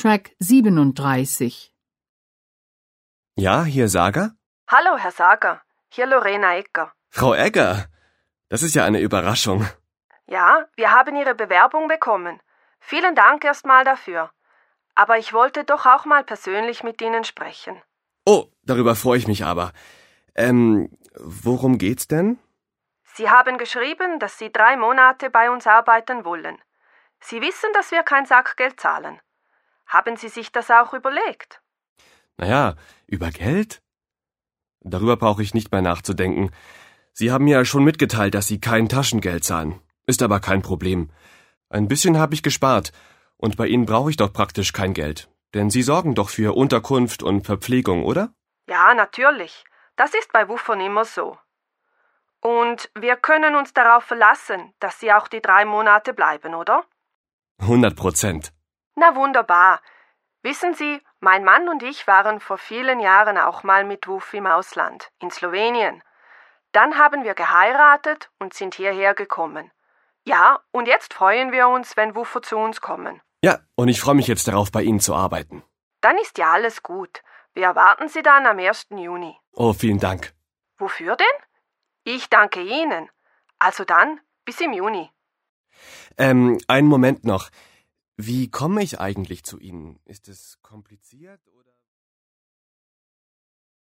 Track 37. Ja, hier Sager? Hallo, Herr Sager. Hier Lorena Egger. Frau Egger, das ist ja eine Überraschung. Ja, wir haben Ihre Bewerbung bekommen. Vielen Dank erstmal dafür. Aber ich wollte doch auch mal persönlich mit Ihnen sprechen. Oh, darüber freue ich mich aber. Worum geht's denn? Sie haben geschrieben, dass Sie 3 Monate bei uns arbeiten wollen. Sie wissen, dass wir kein Sackgeld zahlen. Haben Sie sich das auch überlegt? Naja, über Geld? Darüber brauche ich nicht mehr nachzudenken. Sie haben mir ja schon mitgeteilt, dass Sie kein Taschengeld zahlen. Ist aber kein Problem. Ein bisschen habe ich gespart. Und bei Ihnen brauche ich doch praktisch kein Geld. Denn Sie sorgen doch für Unterkunft und Verpflegung, oder? Ja, natürlich. Das ist bei Wufern immer so. Und wir können uns darauf verlassen, dass Sie auch die 3 Monate bleiben, oder? 100%. Na wunderbar. Wissen Sie, mein Mann und ich waren vor vielen Jahren auch mal mit Wuf im Ausland, in Slowenien. Dann haben wir geheiratet und sind hierher gekommen. Ja, und jetzt freuen wir uns, wenn Wuffer zu uns kommen. Ja, und ich freue mich jetzt darauf, bei Ihnen zu arbeiten. Dann ist ja alles gut. Wir erwarten Sie dann am 1. Juni. Oh, vielen Dank. Wofür denn? Ich danke Ihnen. Also dann, bis im Juni. Einen Moment noch. Wie komme ich eigentlich zu Ihnen? Ist es kompliziert oder?